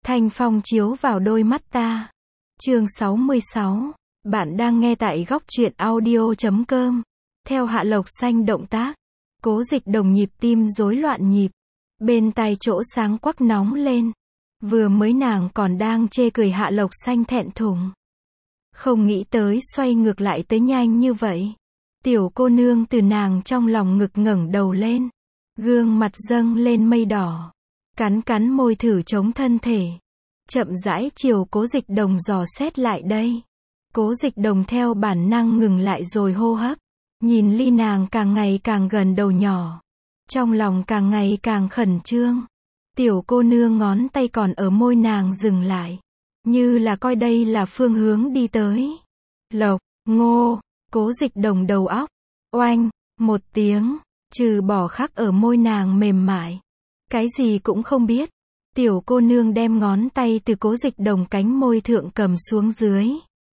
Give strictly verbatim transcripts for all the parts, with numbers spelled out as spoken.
Thanh phong chiếu vào đôi mắt ta. Chương sáu mươi sáu. Bạn đang nghe tại góc truyện audio chấm com. Theo Hạ Lộc Xanh động tác, Cố Dịch Đồng nhịp tim rối loạn nhịp. Bên tai chỗ sáng quắc nóng lên. Vừa mới nàng còn đang chê cười Hạ Lộc Xanh thẹn thùng. Không nghĩ tới xoay ngược lại tới nhanh như vậy. Tiểu cô nương từ nàng trong lòng ngực ngẩng đầu lên. Gương mặt dâng lên mây đỏ. Cắn cắn môi thử chống thân thể. Chậm rãi chiều Cố Dịch Đồng dò xét lại đây. Cố Dịch Đồng theo bản năng ngừng lại rồi hô hấp. Nhìn ly nàng càng ngày càng gần đầu nhỏ. Trong lòng càng ngày càng khẩn trương. Tiểu cô nương ngón tay còn ở môi nàng dừng lại. Như là coi đây là phương hướng đi tới. Lộc, ngô, Cố Dịch Đồng đầu óc. Oanh, một tiếng, trừ bỏ khắc ở môi nàng mềm mại. Cái gì cũng không biết. Tiểu cô nương đem ngón tay từ Cố Dịch Đồng cánh môi thượng cầm xuống dưới.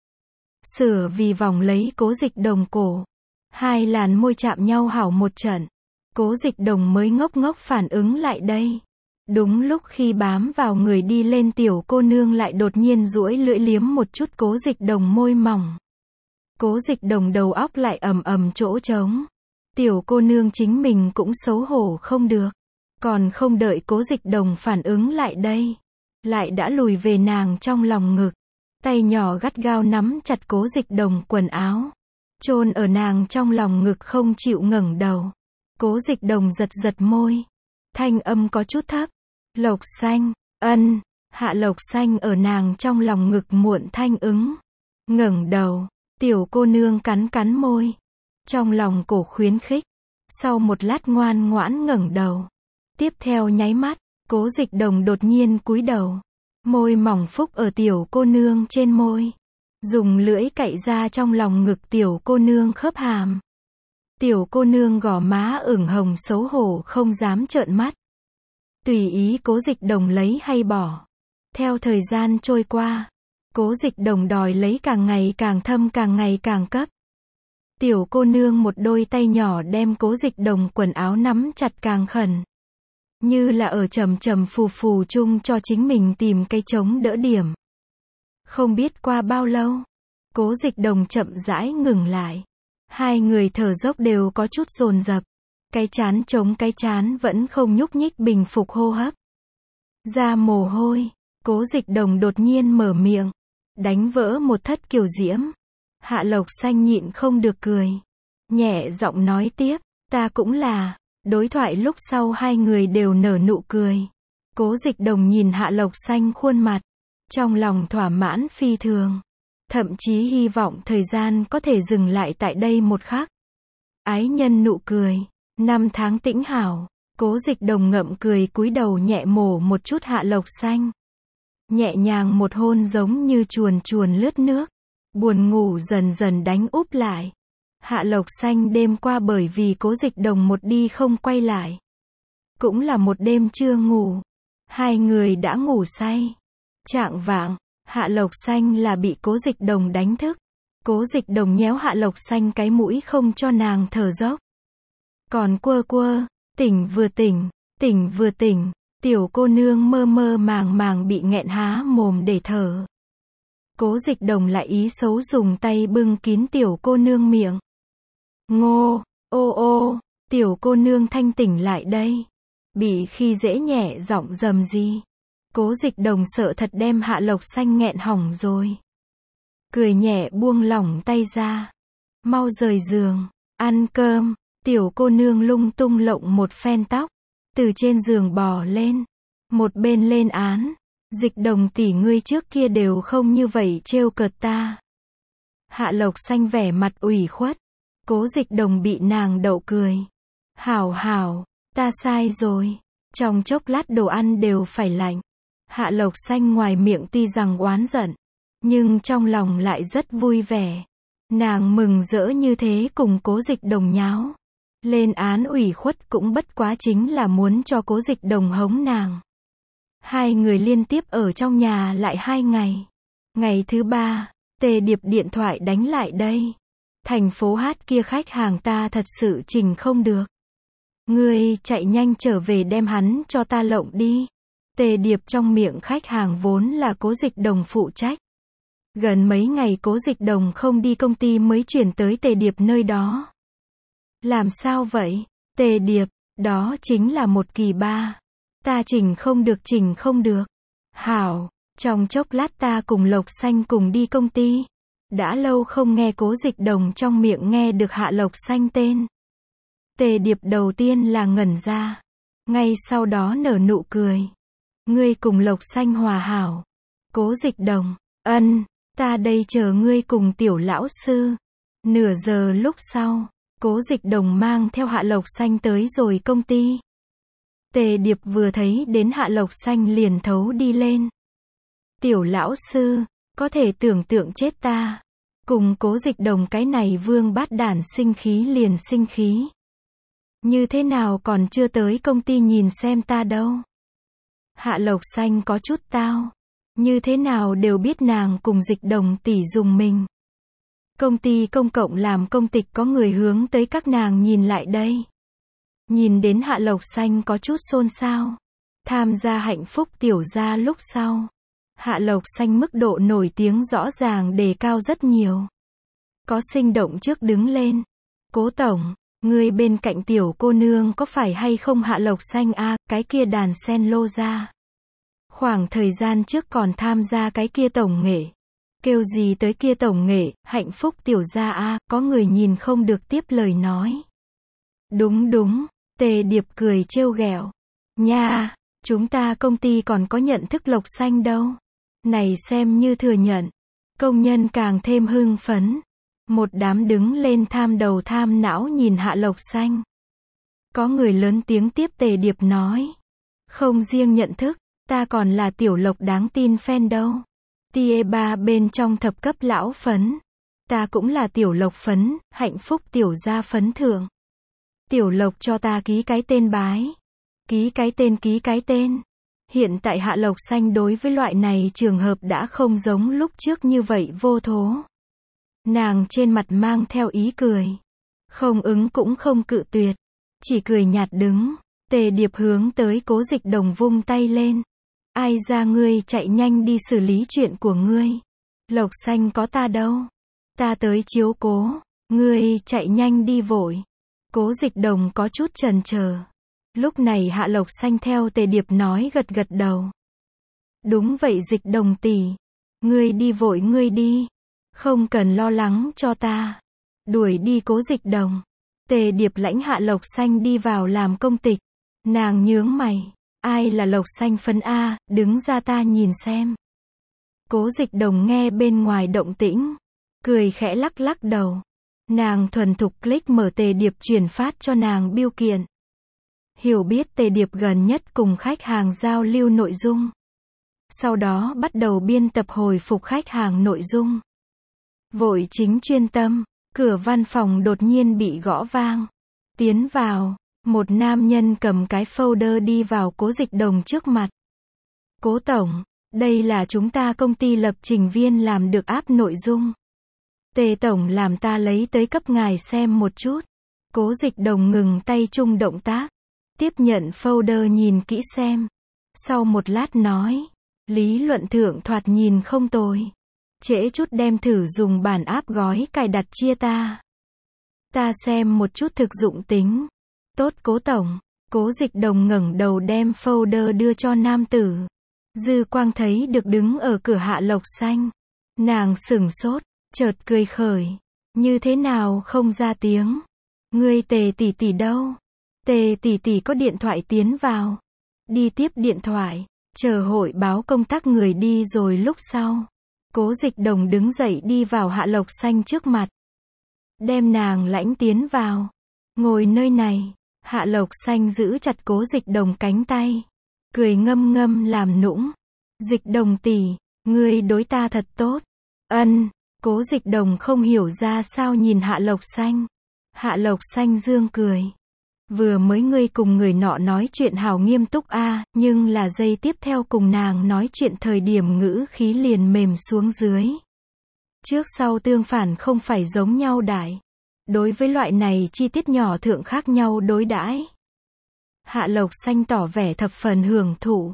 Sửa vì vòng lấy Cố Dịch Đồng cổ. Hai làn môi chạm nhau hảo một trận. Cố Dịch Đồng mới ngốc ngốc phản ứng lại đây. Đúng lúc khi bám vào người đi lên tiểu cô nương lại đột nhiên duỗi lưỡi liếm một chút Cố Dịch Đồng môi mỏng. Cố Dịch Đồng đầu óc lại ầm ầm chỗ trống. Tiểu cô nương chính mình cũng xấu hổ không được. Còn không đợi Cố Dịch Đồng phản ứng lại đây. Lại đã lùi về nàng trong lòng ngực. Tay nhỏ gắt gao nắm chặt Cố Dịch Đồng quần áo. Chôn ở nàng trong lòng ngực không chịu ngẩng đầu. Cố Dịch Đồng giật giật môi. Thanh âm có chút thấp. Lộc Xanh, ân. Hạ Lộc Xanh ở nàng trong lòng ngực muộn thanh ứng. Ngẩng đầu. Tiểu cô nương cắn cắn môi. Trong lòng cổ khuyến khích. Sau một lát ngoan ngoãn ngẩng đầu. Tiếp theo nháy mắt, Cố Dịch Đồng đột nhiên cúi đầu. Môi mỏng phúc ở tiểu cô nương trên môi. Dùng lưỡi cạy ra trong lòng ngực tiểu cô nương khớp hàm. Tiểu cô nương gò má ửng hồng xấu hổ không dám trợn mắt. Tùy ý Cố Dịch Đồng lấy hay bỏ. Theo thời gian trôi qua, Cố Dịch Đồng đòi lấy càng ngày càng thâm càng ngày càng cấp. Tiểu cô nương một đôi tay nhỏ đem Cố Dịch Đồng quần áo nắm chặt càng khẩn. Như là ở trầm trầm phù phù chung cho chính mình tìm cây chống đỡ điểm. Không biết qua bao lâu, Cố Dịch Đồng chậm rãi ngừng lại. Hai người thở dốc đều có chút dồn dập. Cái chán chống cái chán vẫn không nhúc nhích bình phục hô hấp. Ra mồ hôi, Cố Dịch Đồng đột nhiên mở miệng. Đánh vỡ một thất kiều diễm. Hạ Lộc Xanh nhịn không được cười. Nhẹ giọng nói tiếp, ta cũng là. Đối thoại lúc sau hai người đều nở nụ cười. Cố Dịch Đồng nhìn Hạ Lộc Xanh khuôn mặt. Trong lòng thỏa mãn phi thường. Thậm chí hy vọng thời gian có thể dừng lại tại đây một khắc. Ái nhân nụ cười. Năm tháng tĩnh hảo. Cố Dịch Đồng ngậm cười cúi đầu nhẹ mổ một chút Hạ Lộc Xanh. Nhẹ nhàng một hôn giống như chuồn chuồn lướt nước. Buồn ngủ dần dần đánh úp lại. Hạ Lộc Xanh đêm qua bởi vì Cố Dịch Đồng một đi không quay lại. Cũng là một đêm chưa ngủ. Hai người đã ngủ say. Chạng vạng, Hạ Lộc Xanh là bị Cố Dịch Đồng đánh thức. Cố Dịch Đồng nhéo Hạ Lộc Xanh cái mũi không cho nàng thở dốc. Còn quơ quơ, tỉnh vừa tỉnh, tỉnh vừa tỉnh, tiểu cô nương mơ mơ màng màng bị nghẹn há mồm để thở. Cố Dịch Đồng lại ý xấu dùng tay bưng kín tiểu cô nương miệng. Ngô, ô ô, tiểu cô nương thanh tỉnh lại đây. Bị khi dễ nhẹ giọng rầm gì. Cố Dịch Đồng sợ thật đem Hạ Lộc Xanh nghẹn hỏng rồi. Cười nhẹ buông lỏng tay ra. Mau rời giường, ăn cơm. Tiểu cô nương lung tung lộng một phen tóc. Từ trên giường bò lên. Một bên lên án. Dịch Đồng tỷ ngươi trước kia đều không như vậy trêu cợt ta. Hạ Lộc Xanh vẻ mặt ủy khuất. Cố Dịch Đồng bị nàng đậu cười. Hảo hảo, ta sai rồi. Trong chốc lát đồ ăn đều phải lạnh. Hạ Lộc Xanh ngoài miệng tuy rằng oán giận. Nhưng trong lòng lại rất vui vẻ. Nàng mừng rỡ như thế cùng Cố Dịch Đồng nháo. Lên án ủy khuất cũng bất quá chính là muốn cho Cố Dịch Đồng hống nàng. Hai người liên tiếp ở trong nhà lại hai ngày. Ngày thứ ba, Tề Điệp điện thoại đánh lại đây. Thành phố hát kia khách hàng ta thật sự chỉnh không được. Ngươi chạy nhanh trở về đem hắn cho ta lộng đi. Tề Điệp trong miệng khách hàng vốn là Cố Dịch Đồng phụ trách. Gần mấy ngày Cố Dịch Đồng không đi công ty mới chuyển tới Tề Điệp nơi đó. Làm sao vậy? Tề Điệp, đó chính là một kỳ ba. Ta chỉnh không được chỉnh không được. Hảo, trong chốc lát ta cùng Lộc Xanh cùng đi công ty. Đã lâu không nghe Cố Dịch Đồng trong miệng nghe được Hạ Lộc Xanh tên. Tề Điệp đầu tiên là ngẩn ra. Ngay sau đó nở nụ cười. Ngươi cùng Lộc Xanh hòa hảo. Cố Dịch Đồng, ân, ta đây chờ ngươi cùng tiểu lão sư. Nửa giờ lúc sau, Cố Dịch Đồng mang theo Hạ Lộc Xanh tới rồi công ty. Tề Điệp vừa thấy đến Hạ Lộc Xanh liền thấu đi lên. Tiểu lão sư, có thể tưởng tượng chết ta. Cùng Cố Dịch Đồng cái này vương bát đản sinh khí liền sinh khí. Như thế nào còn chưa tới công ty nhìn xem ta đâu. Hạ Lộc Xanh có chút tao. Như thế nào đều biết nàng cùng Dịch Đồng tỷ dùng mình. Công ty công cộng làm công tịch có người hướng tới các nàng nhìn lại đây. Nhìn đến Hạ Lộc Xanh có chút xôn xao. Tham gia hạnh phúc tiểu gia lúc sau. Hạ Lộc Xanh mức độ nổi tiếng rõ ràng đề cao rất nhiều. Có sinh động trước đứng lên. Cố tổng, người bên cạnh tiểu cô nương có phải hay không Hạ Lộc Xanh a à, cái kia đàn sen lô ra. Khoảng thời gian trước còn tham gia cái kia tổng nghệ. Kêu gì tới kia tổng nghệ, hạnh phúc tiểu gia a à, có người nhìn không được tiếp lời nói. Đúng đúng, Tề Điệp cười trêu ghẹo. Nha, chúng ta công ty còn có nhận thức Lộc Xanh đâu. Này xem như thừa nhận. Công nhân càng thêm hưng phấn. Một đám đứng lên tham đầu tham não nhìn Hạ Lộc Xanh. Có người lớn tiếng tiếp Tề Điệp nói. Không riêng nhận thức, ta còn là tiểu Lộc đáng tin fan đâu. Tia ba bên trong thập cấp lão phấn. Ta cũng là tiểu Lộc phấn, hạnh phúc tiểu gia phấn thưởng. Tiểu Lộc cho ta ký cái tên bái. Ký cái tên ký cái tên. Hiện tại Hạ Lộc Xanh đối với loại này trường hợp đã không giống lúc trước như vậy vô thố. Nàng trên mặt mang theo ý cười. Không ứng cũng không cự tuyệt. Chỉ cười nhạt đứng. Tề Điệp hướng tới Cố Dịch Đồng vung tay lên. Ai ra ngươi chạy nhanh đi xử lý chuyện của ngươi. Lộc Xanh có ta đâu. Ta tới chiếu cố. Ngươi chạy nhanh đi vội. Cố Dịch Đồng có chút chần chờ. Lúc này Hạ Lộc Xanh theo Tề Điệp nói gật gật đầu. Đúng vậy Dịch Đồng tỷ. Ngươi đi vội ngươi đi. Không cần lo lắng cho ta. Đuổi đi Cố Dịch Đồng. Tề Điệp lãnh Hạ Lộc Xanh đi vào làm công tịch. Nàng nhướng mày. Ai là Lộc Xanh phấn A, đứng ra ta nhìn xem. Cố Dịch Đồng nghe bên ngoài động tĩnh. Cười khẽ lắc lắc đầu. Nàng thuần thục click mở Tề Điệp truyền phát cho nàng biêu kiện. Hiểu biết Tề Điệp gần nhất cùng khách hàng giao lưu nội dung. Sau đó bắt đầu biên tập hồi phục khách hàng nội dung. Vội chính chuyên tâm, cửa văn phòng đột nhiên bị gõ vang. Tiến vào, một nam nhân cầm cái folder đi vào Cố Dịch Đồng trước mặt. Cố tổng, đây là chúng ta công ty lập trình viên làm được app nội dung. Tề tổng làm ta lấy tới cấp ngài xem một chút. Cố Dịch Đồng ngừng tay chung động tác. Tiếp nhận folder nhìn kỹ xem. Sau một lát nói. Lý luận thượng thoạt nhìn không tồi. Trễ chút đem thử dùng bản app gói cài đặt chia ta. Ta xem một chút thực dụng tính. Tốt Cố tổng. Cố Dịch Đồng ngẩng đầu đem folder đưa cho nam tử. Dư quang thấy được đứng ở cửa Hạ Lộc Xanh. Nàng sửng sốt, chợt cười khởi. Như thế nào không ra tiếng. Ngươi Tề tỷ tỷ đâu? Tề tỷ tỷ có điện thoại tiến vào. Đi tiếp điện thoại. Chờ hội báo công tác người đi rồi lúc sau. Cố Dịch Đồng đứng dậy đi vào Hạ Lộc Xanh trước mặt. Đem nàng lãnh tiến vào. Ngồi nơi này. Hạ Lộc Xanh giữ chặt Cố Dịch Đồng cánh tay. Cười ngâm ngâm làm nũng. Dịch Đồng tỷ, ngươi đối ta thật tốt. Ân, Cố Dịch Đồng không hiểu ra sao nhìn Hạ Lộc Xanh. Hạ Lộc Xanh dương cười. Vừa mới ngươi cùng người nọ nói chuyện hào nghiêm túc a, à, nhưng là giây tiếp theo cùng nàng nói chuyện thời điểm ngữ khí liền mềm xuống dưới. Trước sau tương phản không phải giống nhau đại. Đối với loại này chi tiết nhỏ thượng khác nhau đối đãi. Hạ Lộc Xanh tỏ vẻ thập phần hưởng thụ.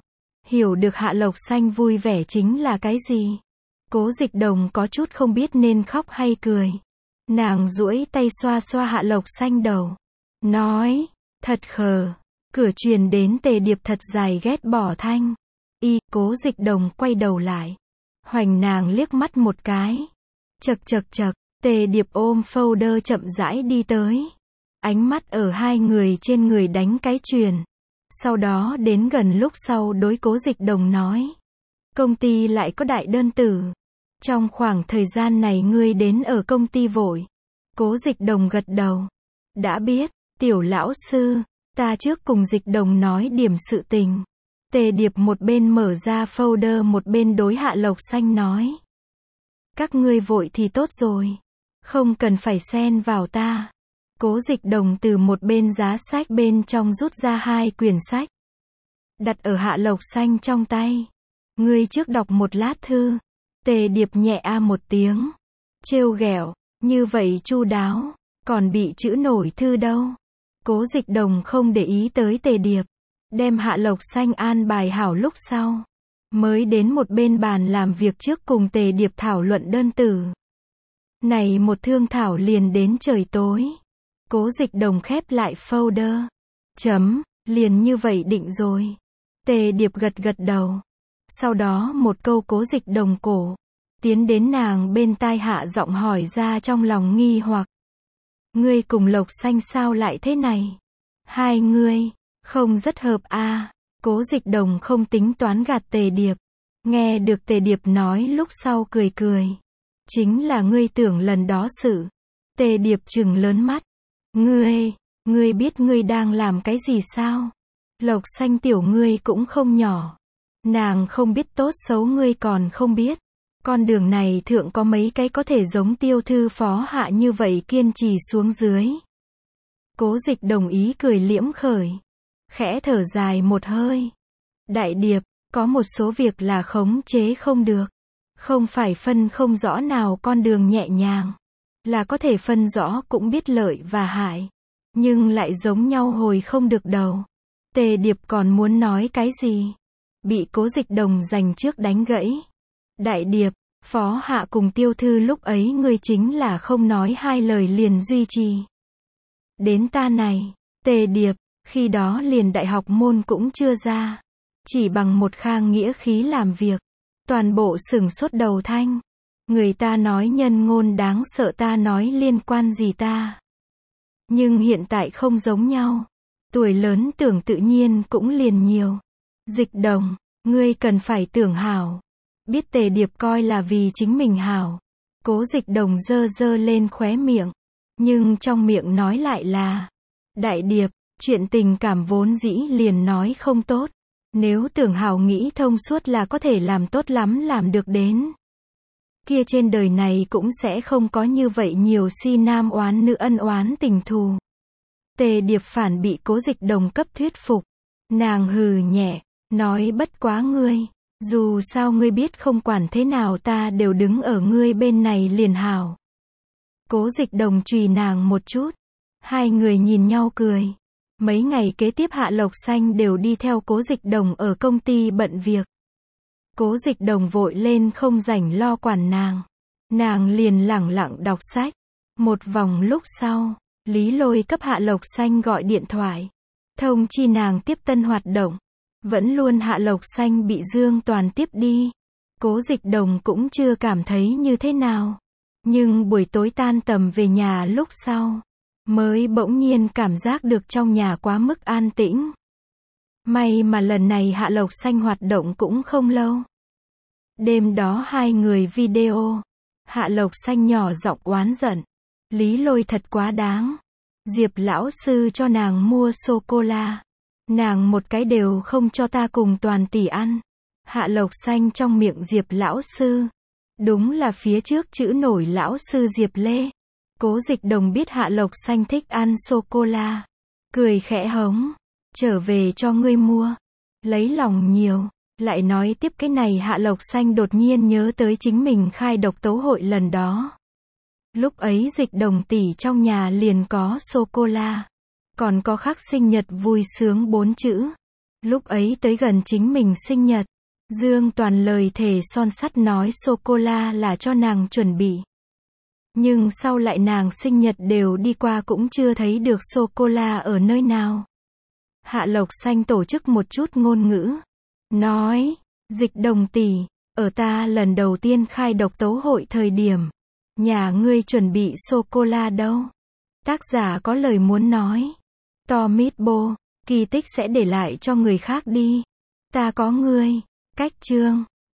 Hiểu được Hạ Lộc Xanh vui vẻ chính là cái gì. Cố Dịch Đồng có chút không biết nên khóc hay cười. Nàng duỗi tay xoa xoa Hạ Lộc Xanh đầu. Nói, thật khờ. Cửa truyền đến Tề Điệp thật dài ghét bỏ thanh. Y, Cố Dịch Đồng quay đầu lại. Hoành nàng liếc mắt một cái. Chật chật chật, Tề Điệp ôm folder chậm rãi đi tới. Ánh mắt ở hai người trên người đánh cái chuyền. Sau đó đến gần lúc sau đối Cố Dịch Đồng nói. Công ty lại có đại đơn tử. Trong khoảng thời gian này ngươi đến ở công ty vội. Cố Dịch Đồng gật đầu. Đã biết, tiểu lão sư, ta trước cùng Dịch Đồng nói điểm sự tình. Tề Điệp một bên mở ra folder một bên đối Hạ Lộc Xanh nói. Các ngươi vội thì tốt rồi. Không cần phải xen vào ta. Cố Dịch Đồng từ một bên giá sách bên trong rút ra hai quyển sách. Đặt ở Hạ Lộc Xanh trong tay. Ngươi trước đọc một lát thư. Tề Điệp nhẹ a một tiếng. Trêu ghẹo, như vậy chu đáo, còn bị chữ nổi thư đâu. Cố Dịch Đồng không để ý tới Tề Điệp. Đem Hạ Lộc Xanh an bài hảo lúc sau. Mới đến một bên bàn làm việc trước cùng Tề Điệp thảo luận đơn tử. Này một thương thảo liền đến trời tối. Cố Dịch Đồng khép lại folder. Chấm, liền như vậy định rồi. Tề Điệp gật gật đầu. Sau đó một câu Cố Dịch Đồng cổ. Tiến đến nàng bên tai hạ giọng hỏi ra trong lòng nghi hoặc. Ngươi cùng Lộc Xanh sao lại thế này? Hai ngươi, không rất hợp a. À. Cố Dịch Đồng không tính toán gạt Tề Điệp. Nghe được Tề Điệp nói lúc sau cười cười. Chính là ngươi tưởng lần đó sự. Tề Điệp trừng lớn mắt. Ngươi, ngươi biết ngươi đang làm cái gì sao? Lộc Xanh tiểu ngươi cũng không nhỏ. Nàng không biết tốt xấu ngươi còn không biết. Con đường này thượng có mấy cái có thể giống Tiêu thư phó hạ như vậy kiên trì xuống dưới. Cố Dịch đồng ý cười liễm khởi. Khẽ thở dài một hơi. Đại Điệp, có một số việc là khống chế không được. Không phải phân không rõ nào con đường nhẹ nhàng. Là có thể phân rõ cũng biết lợi và hại. Nhưng lại giống nhau hồi không được đầu. Tề Điệp còn muốn nói cái gì? Bị Cố Dịch đồng giành trước đánh gãy. Đại Điệp, phó hạ cùng Tiêu thư lúc ấy ngươi chính là không nói hai lời liền duy trì. Đến ta này, Tề Điệp, khi đó liền đại học môn cũng chưa ra. Chỉ bằng một khang nghĩa khí làm việc. Toàn bộ sửng sốt đầu thanh. Người ta nói nhân ngôn đáng sợ ta nói liên quan gì ta. Nhưng hiện tại không giống nhau. Tuổi lớn tưởng tự nhiên cũng liền nhiều. Dịch đồng, ngươi cần phải tưởng hảo. Biết Tề Điệp coi là vì chính mình hảo. Cố Dịch đồng dơ dơ lên khóe miệng. Nhưng trong miệng nói lại là. Đại Điệp, chuyện tình cảm vốn dĩ liền nói không tốt. Nếu tưởng hảo nghĩ thông suốt là có thể làm tốt lắm làm được đến. Kia trên đời này cũng sẽ không có như vậy nhiều si nam oán nữ ân oán tình thù. Tề Điệp phản bị Cố Dịch đồng cấp thuyết phục. Nàng hừ nhẹ, nói bất quá ngươi. Dù sao ngươi biết không quản thế nào ta đều đứng ở ngươi bên này liền hảo. Cố Dịch đồng chùy nàng một chút. Hai người nhìn nhau cười. Mấy ngày kế tiếp Hạ Lộc Xanh đều đi theo Cố Dịch đồng ở công ty bận việc. Cố Dịch đồng vội lên không rảnh lo quản nàng. Nàng liền lẳng lặng đọc sách. Một vòng lúc sau, Lý Lôi cấp Hạ Lộc Xanh gọi điện thoại. Thông chi nàng tiếp tân hoạt động. Vẫn luôn Hạ Lộc Xanh bị Dương Toàn tiếp đi. Cố Dịch đồng cũng chưa cảm thấy như thế nào. Nhưng buổi tối tan tầm về nhà lúc sau. Mới bỗng nhiên cảm giác được trong nhà quá mức an tĩnh. May mà lần này Hạ Lộc Xanh hoạt động cũng không lâu. Đêm đó hai người video. Hạ Lộc Xanh nhỏ giọng oán giận. Lý Lôi thật quá đáng. Diệp lão sư cho nàng mua sô-cô-la. Nàng một cái đều không cho ta cùng Toàn tỷ ăn. Hạ Lộc Xanh trong miệng Diệp lão sư. Đúng là phía trước chữ nổi lão sư Diệp Lê. Cố Dịch đồng biết Hạ Lộc Xanh thích ăn sô-cô-la. Cười khẽ hống. Trở về cho ngươi mua. Lấy lòng nhiều. Lại nói tiếp cái này Hạ Lộc Xanh đột nhiên nhớ tới chính mình khai độc tấu hội lần đó. Lúc ấy Dịch đồng tỷ trong nhà liền có sô-cô-la. Còn có khắc sinh nhật vui sướng bốn chữ. Lúc ấy tới gần chính mình sinh nhật, Dương Toàn lời thề son sắt nói sô-cô-la là cho nàng chuẩn bị. Nhưng sau lại nàng sinh nhật đều đi qua cũng chưa thấy được sô-cô-la ở nơi nào. Hạ Lộc Xanh tổ chức một chút ngôn ngữ. Nói, Dịch Đồng tỷ, ở ta lần đầu tiên khai độc tấu hội thời điểm, nhà ngươi chuẩn bị sô-cô-la đâu? Tác giả có lời muốn nói. To Meatball, kỳ tích sẽ để lại cho người khác đi. Ta có ngươi. Cách chương.